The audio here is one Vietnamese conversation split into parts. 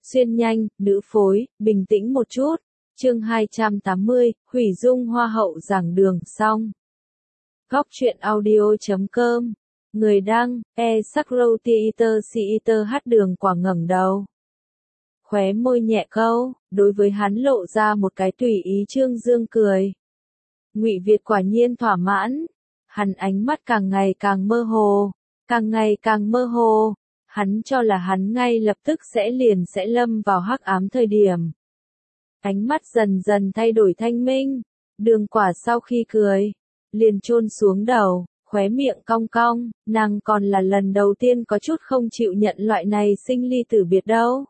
xuyên nhanh, nữ phối, bình tĩnh một chút. Chương 280, hủy dung hoa hậu giảng đường xong. Góc truyện audio.com. Người đăng, Sakro Theater hát đường quả ngẩng đầu. Khóe môi nhẹ câu, đối với hắn lộ ra một cái tùy ý trương dương cười. Ngụy Việt quả nhiên thỏa mãn. Hắn ánh mắt càng ngày càng mơ hồ, càng ngày càng mơ hồ. Hắn cho là hắn ngay lập tức sẽ lâm vào hắc ám thời điểm. Ánh mắt dần dần thay đổi thanh minh. Đường quả sau khi cười, liền chôn xuống đầu, khóe miệng cong cong, nàng còn là lần đầu tiên có chút không chịu nhận loại này sinh ly tử biệt đâu.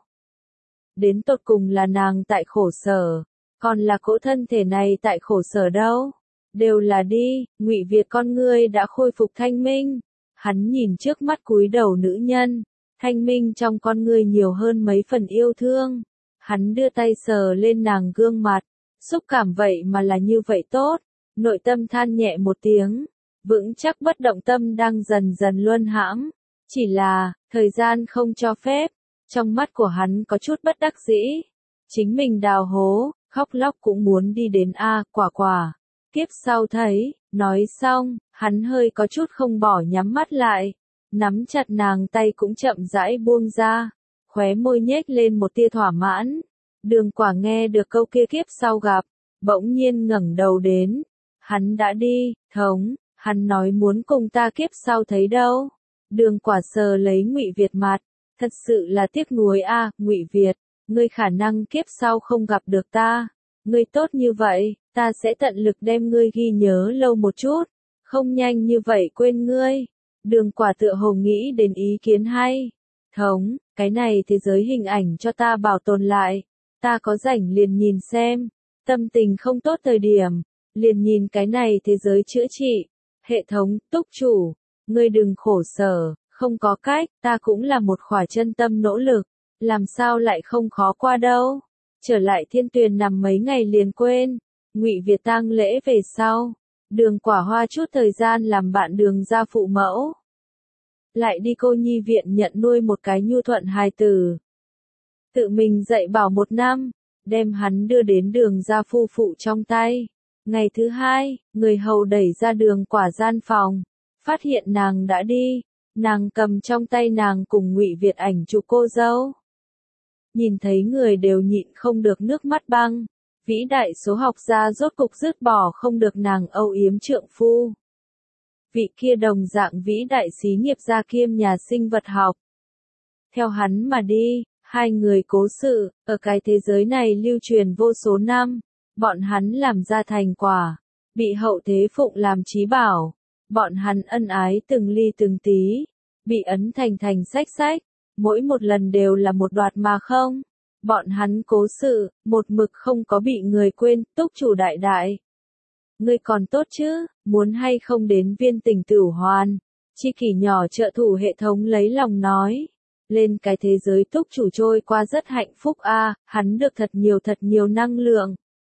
Đến tột cùng là nàng tại khổ sở, còn là cỗ thân thể này tại khổ sở đâu. Đều là đi, Ngụy Việt con ngươi đã khôi phục thanh minh. Hắn nhìn trước mắt cúi đầu nữ nhân, thanh minh trong con ngươi nhiều hơn mấy phần yêu thương. Hắn đưa tay sờ lên nàng gương mặt, xúc cảm vậy mà là như vậy tốt. Nội tâm than nhẹ một tiếng, vững chắc bất động tâm đang dần dần luân hãm. Chỉ là, thời gian không cho phép. Trong mắt của hắn có chút bất đắc dĩ. Chính mình đào hố, khóc lóc cũng muốn đi đến quả quả. Kiếp sau thấy, nói xong, hắn hơi có chút không bỏ nhắm mắt lại. Nắm chặt nàng tay cũng chậm rãi buông ra. Khóe môi nhếch lên một tia thỏa mãn. Đường quả nghe được câu kia kiếp sau gặp, bỗng nhiên ngẩng đầu đến. Hắn đã đi, thống, hắn nói muốn cùng ta kiếp sau thấy đâu. Đường quả sờ lấy Ngụy Việt mặt. Thật sự là tiếc nuối Ngụy Việt, ngươi khả năng kiếp sau không gặp được ta. Ngươi tốt như vậy, ta sẽ tận lực đem ngươi ghi nhớ lâu một chút, không nhanh như vậy quên ngươi. Đường quả tựa hồ nghĩ đến ý kiến hay. Thống, cái này thế giới hình ảnh cho ta bảo tồn lại, ta có rảnh liền nhìn xem, tâm tình không tốt thời điểm, liền nhìn cái này thế giới chữa trị. Hệ thống, túc chủ, ngươi đừng khổ sở. Không có cách, ta cũng là một khỏa chân tâm nỗ lực, làm sao lại không khó qua đâu. Trở lại Thiên Tuyền nằm mấy ngày liền quên. Ngụy Việt tang lễ về sau, Đường quả hoa chút thời gian làm bạn Đường gia phụ mẫu. Lại đi cô nhi viện nhận nuôi một cái nhu thuận hài tử. Tự mình dạy bảo 1 năm, đem hắn đưa đến Đường gia phu phụ trong tay. Ngày thứ 2, người hầu đẩy ra Đường quả gian phòng, phát hiện nàng đã đi. Nàng cầm trong tay nàng cùng Ngụy Việt ảnh chụp cô dâu. Nhìn thấy người đều nhịn không được nước mắt băng. Vĩ đại số học gia rốt cục dứt bỏ không được nàng âu yếm trượng phu. Vị kia đồng dạng vĩ đại xí nghiệp gia kiêm nhà sinh vật học. Theo hắn mà đi, hai người cố sự, ở cái thế giới này lưu truyền vô số năm. Bọn hắn làm ra thành quả, bị hậu thế phụng làm chí bảo. Bọn hắn ân ái từng ly từng tí, bị ấn thành sách sách, mỗi một lần đều là một đoạt mà không. Bọn hắn cố sự, một mực không có bị người quên. Túc chủ đại đại, ngươi còn tốt chứ, muốn hay không đến Viên Tỉnh Tửu Hoàn? Chi kỷ nhỏ trợ thủ hệ thống lấy lòng nói. Lên cái thế giới túc chủ trôi qua rất hạnh phúc hắn được thật nhiều năng lượng.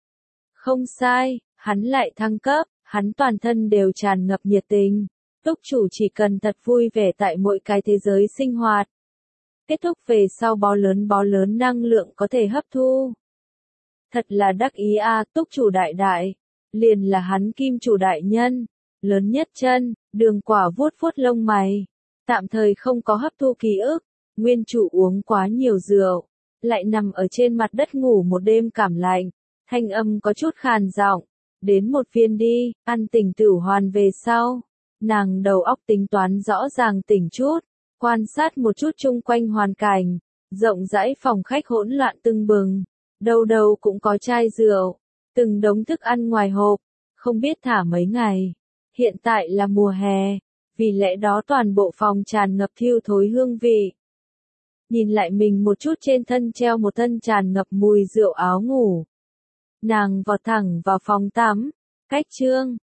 Không sai, hắn lại thăng cấp. Hắn toàn thân đều tràn ngập nhiệt tình. Túc chủ chỉ cần thật vui vẻ tại mỗi cái thế giới sinh hoạt. Kết thúc về sau bó lớn năng lượng có thể hấp thu. Thật là đắc ý túc chủ đại đại. Liền là hắn kim chủ đại nhân. Lớn nhất chân, Đường quả vuốt lông mày. Tạm thời không có hấp thu ký ức. Nguyên chủ uống quá nhiều rượu. Lại nằm ở trên mặt đất ngủ một đêm cảm lạnh. Thanh âm có chút khàn giọng. Đến một viên đi, ăn Tỉnh Tửu Hoàn về sau. Nàng đầu óc tính toán rõ ràng tỉnh chút, quan sát một chút chung quanh hoàn cảnh, rộng rãi phòng khách hỗn loạn tưng bừng, đâu đâu cũng có chai rượu, từng đống thức ăn ngoài hộp, không biết thả mấy ngày. Hiện tại là mùa hè, vì lẽ đó toàn bộ phòng tràn ngập thiêu thối hương vị. Nhìn lại mình một chút trên thân treo một thân tràn ngập mùi rượu áo ngủ. Nàng vọt thẳng vào phòng tắm, cách chương,